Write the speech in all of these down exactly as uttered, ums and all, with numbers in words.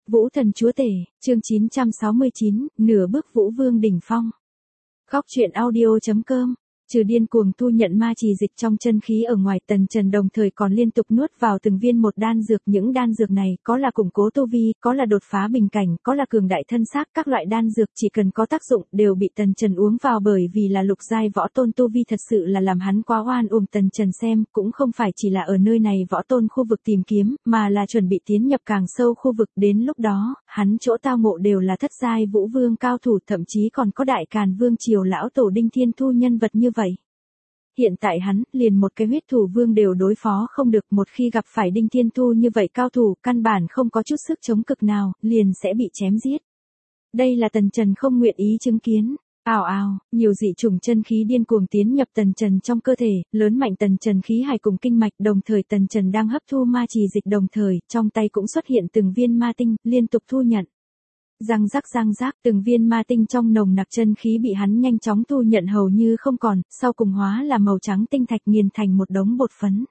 Vũ thần chúa tể, chương chín trăm sáu mươi chín, nửa bước vũ vương đỉnh phong. Góc truyện audio chấm com. Trừ điên cuồng thu nhận ma trì dịch trong chân khí ở ngoài, Tần Trần đồng thời còn liên tục nuốt vào từng viên một đan dược. Những đan dược này có là củng cố tu vi, có là đột phá bình cảnh, có là cường đại thân xác. Các loại đan dược chỉ cần có tác dụng đều bị Tần Trần uống vào, bởi vì là lục giai võ tôn tu vi thật sự là làm hắn quá oan uổng. Tần Trần xem cũng không phải chỉ là ở nơi này võ tôn khu vực tìm kiếm, mà là chuẩn bị tiến nhập càng sâu khu vực. Đến lúc đó, hắn chỗ tao ngộ đều là thất giai vũ vương cao thủ, thậm chí còn có đại càn vương triều lão tổ Đinh Thiên Thu nhân vật như vậy. Hiện tại hắn, liền một cái huyết thủ vương đều đối phó không được, một khi gặp phải Đinh Thiên Thu như vậy cao thủ, căn bản không có chút sức chống cực nào, liền sẽ bị chém giết. Đây là Tần Trần không nguyện ý chứng kiến. Ào ào, nhiều dị chủng chân khí điên cuồng tiến nhập Tần Trần trong cơ thể, lớn mạnh Tần Trần khí hải cùng kinh mạch. Đồng thời Tần Trần đang hấp thu ma trì dịch, đồng thời trong tay cũng xuất hiện từng viên ma tinh, liên tục thu nhận. Răng rắc răng rắc, từng viên ma tinh trong nồng nặc chân khí bị hắn nhanh chóng thu nhận hầu như không còn, sau cùng hóa là màu trắng tinh thạch, nghiền thành một đống bột phấn.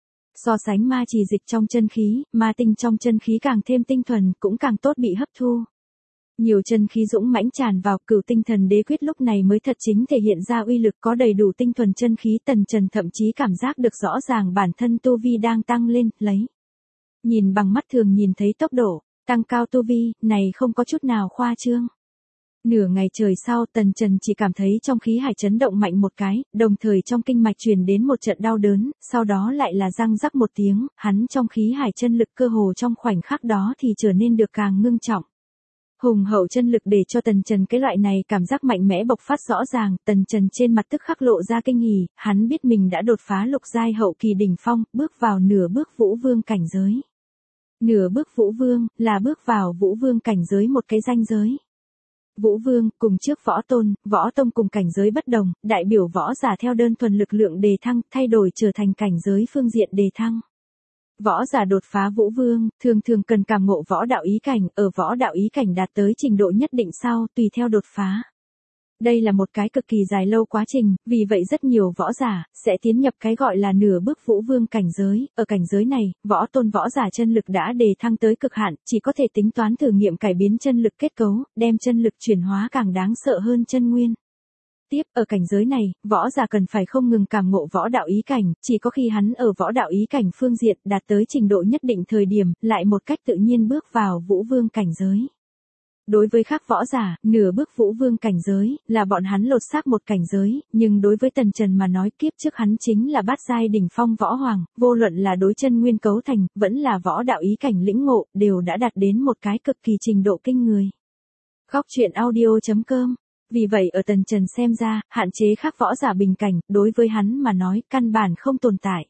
So sánh ma trì dịch trong chân khí, ma tinh trong chân khí càng thêm tinh thuần, cũng càng tốt bị hấp thu. Nhiều chân khí dũng mãnh tràn vào, Cửu Tinh Thần Đế Quyết lúc này mới thật chính thể hiện ra uy lực. Có đầy đủ tinh thuần chân khí, Tần Trần thậm chí cảm giác được rõ ràng bản thân tu vi đang tăng lên, lấy. Nhìn bằng mắt thường nhìn thấy tốc độ tăng cao tu vi, này không có chút nào khoa trương. Nửa ngày trời sau, Tần Trần chỉ cảm thấy trong khí hải chấn động mạnh một cái, đồng thời trong kinh mạch truyền đến một trận đau đớn, sau đó lại là răng rắc một tiếng, hắn trong khí hải chân lực cơ hồ trong khoảnh khắc đó thì trở nên được càng ngưng trọng. Hùng hậu chân lực để cho Tần Trần cái loại này cảm giác mạnh mẽ bộc phát rõ ràng. Tần Trần trên mặt tức khắc lộ ra kinh hỉ, hắn biết mình đã đột phá lục giai hậu kỳ đỉnh phong, bước vào nửa bước vũ vương cảnh giới. Nửa bước vũ vương, là bước vào vũ vương cảnh giới một cái ranh giới. Vũ vương, cùng trước võ tôn, võ tông cùng cảnh giới bất đồng, đại biểu võ giả theo đơn thuần lực lượng đề thăng, thay đổi trở thành cảnh giới phương diện đề thăng. Võ giả đột phá vũ vương, thường thường cần cảm ngộ võ đạo ý cảnh, ở võ đạo ý cảnh đạt tới trình độ nhất định sau, tùy theo đột phá. Đây là một cái cực kỳ dài lâu quá trình, vì vậy rất nhiều võ giả sẽ tiến nhập cái gọi là nửa bước vũ vương cảnh giới. Ở cảnh giới này, võ tôn võ giả chân lực đã đề thăng tới cực hạn, chỉ có thể tính toán thử nghiệm cải biến chân lực kết cấu, đem chân lực chuyển hóa càng đáng sợ hơn chân nguyên. Tiếp, ở cảnh giới này, võ giả cần phải không ngừng cảm ngộ võ đạo ý cảnh, chỉ có khi hắn ở võ đạo ý cảnh phương diện đạt tới trình độ nhất định thời điểm, lại một cách tự nhiên bước vào vũ vương cảnh giới. Đối với khác võ giả, nửa bước vũ vương cảnh giới, là bọn hắn lột xác một cảnh giới, nhưng đối với Tần Trần mà nói, kiếp trước hắn chính là bát giai đỉnh phong võ hoàng, vô luận là đối chân nguyên cấu thành, vẫn là võ đạo ý cảnh lĩnh ngộ, đều đã đạt đến một cái cực kỳ trình độ kinh người. Góc truyện audio chấm com. Vì vậy ở Tần Trần xem ra, hạn chế khác võ giả bình cảnh, đối với hắn mà nói, căn bản không tồn tại.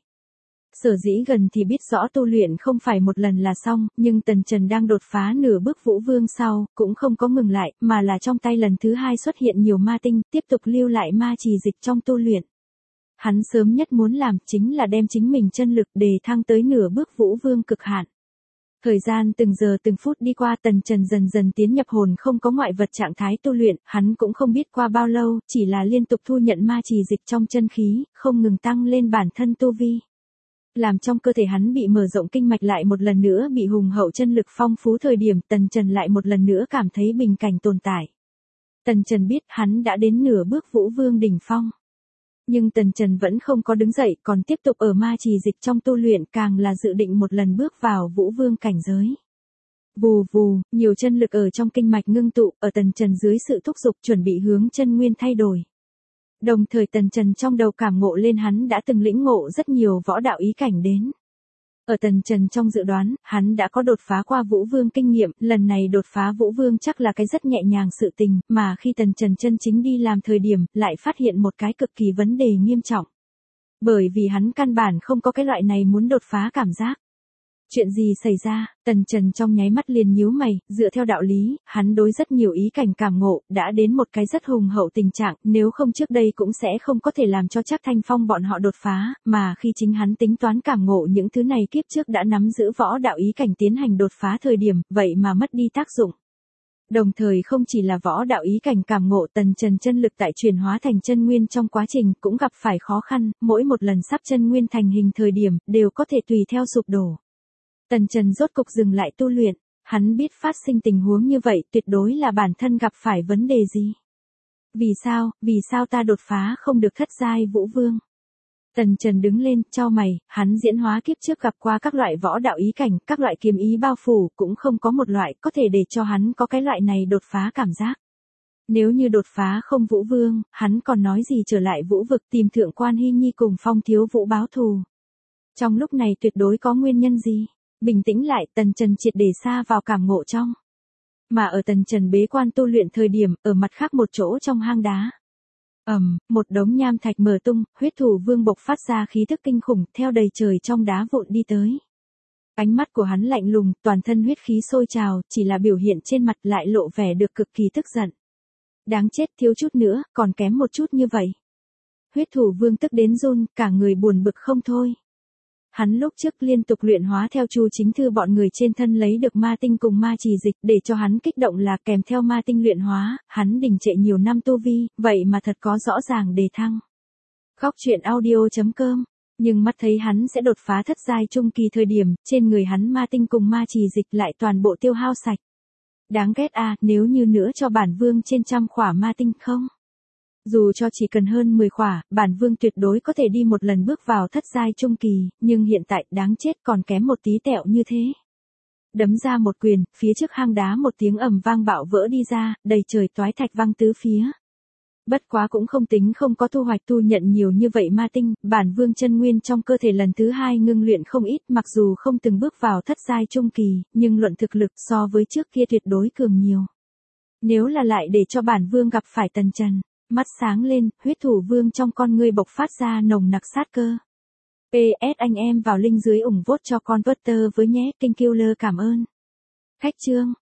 Sở dĩ gần thì biết rõ tu luyện không phải một lần là xong, nhưng Tần Trần đang đột phá nửa bước vũ vương sau, cũng không có ngừng lại, mà là trong tay lần thứ hai xuất hiện nhiều ma tinh, tiếp tục lưu lại ma trì dịch trong tu luyện. Hắn sớm nhất muốn làm chính là đem chính mình chân lực đề thăng tới nửa bước vũ vương cực hạn. Thời gian từng giờ từng phút đi qua, Tần Trần dần dần tiến nhập hồn không có ngoại vật trạng thái tu luyện, hắn cũng không biết qua bao lâu, chỉ là liên tục thu nhận ma trì dịch trong chân khí, không ngừng tăng lên bản thân tu vi. Làm trong cơ thể hắn bị mở rộng kinh mạch lại một lần nữa bị hùng hậu chân lực phong phú thời điểm, Tần Trần lại một lần nữa cảm thấy bình cảnh tồn tại. Tần Trần biết hắn đã đến nửa bước vũ vương đỉnh phong. Nhưng Tần Trần vẫn không có đứng dậy, còn tiếp tục ở ma trì dịch trong tu luyện, càng là dự định một lần bước vào vũ vương cảnh giới. Vù vù, nhiều chân lực ở trong kinh mạch ngưng tụ, ở Tần Trần dưới sự thúc giục chuẩn bị hướng chân nguyên thay đổi. Đồng thời Tần Trần trong đầu cảm ngộ lên hắn đã từng lĩnh ngộ rất nhiều võ đạo ý cảnh đến. Ở Tần Trần trong dự đoán, hắn đã có đột phá qua vũ vương kinh nghiệm, lần này đột phá vũ vương chắc là cái rất nhẹ nhàng sự tình, mà khi Tần Trần chân chính đi làm thời điểm, lại phát hiện một cái cực kỳ vấn đề nghiêm trọng. Bởi vì hắn căn bản không có cái loại này muốn đột phá cảm giác. Chuyện gì xảy ra? Tần Trần trong nháy mắt liền nhíu mày, dựa theo đạo lý, hắn đối rất nhiều ý cảnh cảm ngộ, đã đến một cái rất hùng hậu tình trạng, nếu không trước đây cũng sẽ không có thể làm cho chắc Thanh Phong bọn họ đột phá, mà khi chính hắn tính toán cảm ngộ những thứ này kiếp trước đã nắm giữ võ đạo ý cảnh tiến hành đột phá thời điểm, vậy mà mất đi tác dụng. Đồng thời không chỉ là võ đạo ý cảnh cảm ngộ, Tần Trần chân lực tại chuyển hóa thành chân nguyên trong quá trình cũng gặp phải khó khăn, mỗi một lần sắp chân nguyên thành hình thời điểm, đều có thể tùy theo sụp đổ. Tần Trần rốt cục dừng lại tu luyện. Hắn biết phát sinh tình huống như vậy tuyệt đối là bản thân gặp phải vấn đề gì. Vì sao, vì sao ta đột phá không được thất giai vũ vương? Tần Trần đứng lên, chau mày, hắn diễn hóa kiếp trước gặp qua các loại võ đạo ý cảnh, các loại kiếm ý bao phủ, cũng không có một loại có thể để cho hắn có cái loại này đột phá cảm giác. Nếu như đột phá không vũ vương, hắn còn nói gì trở lại vũ vực tìm thượng quan Hy Nhi cùng Phong Thiếu Vũ báo thù. Trong lúc này tuyệt đối có nguyên nhân gì? Bình tĩnh lại, Tần Trần triệt để xa vào cảm ngộ trong. Mà ở Tần Trần bế quan tu luyện thời điểm, ở mặt khác một chỗ trong hang đá. ầm, um, một đống nham thạch mở tung, huyết thủ vương bộc phát ra khí thức kinh khủng, theo đầy trời trong đá vụn đi tới. Ánh mắt của hắn lạnh lùng, toàn thân huyết khí sôi trào, chỉ là biểu hiện trên mặt lại lộ vẻ được cực kỳ tức giận. Đáng chết, thiếu chút nữa, còn kém một chút như vậy. Huyết thủ vương tức đến run, cả người buồn bực không thôi. Hắn lúc trước liên tục luyện hóa theo Chu Chính Thư bọn người trên thân lấy được ma tinh cùng ma trì dịch để cho hắn kích động là kèm theo ma tinh luyện hóa, hắn đình trệ nhiều năm tu vi, vậy mà thật có rõ ràng đề thăng. Khóc chuyện audio chấm com, nhưng mắt thấy hắn sẽ đột phá thất giai trung kỳ thời điểm, trên người hắn ma tinh cùng ma trì dịch lại toàn bộ tiêu hao sạch. Đáng ghét à, nếu như nữa cho bản vương trên trăm khỏa ma tinh không? Dù cho chỉ cần hơn mười khỏa, bản vương tuyệt đối có thể đi một lần bước vào thất giai trung kỳ, nhưng hiện tại đáng chết còn kém một tí tẹo như thế. Đấm ra một quyền, phía trước hang đá một tiếng ầm vang bạo vỡ đi ra, đầy trời toái thạch văng tứ phía. Bất quá cũng không tính không có thu hoạch tu nhận nhiều như vậy ma tinh, bản vương chân nguyên trong cơ thể lần thứ hai ngưng luyện không ít, mặc dù không từng bước vào thất giai trung kỳ, nhưng luận thực lực so với trước kia tuyệt đối cường nhiều. Nếu là lại để cho bản vương gặp phải Tần Trần, mắt sáng lên, huyết thủ vương trong con ngươi bộc phát ra nồng nặc sát cơ. pê ét anh em vào link dưới ủng vote cho con Twitter với nhé, kênh Killer cảm ơn. Khách chương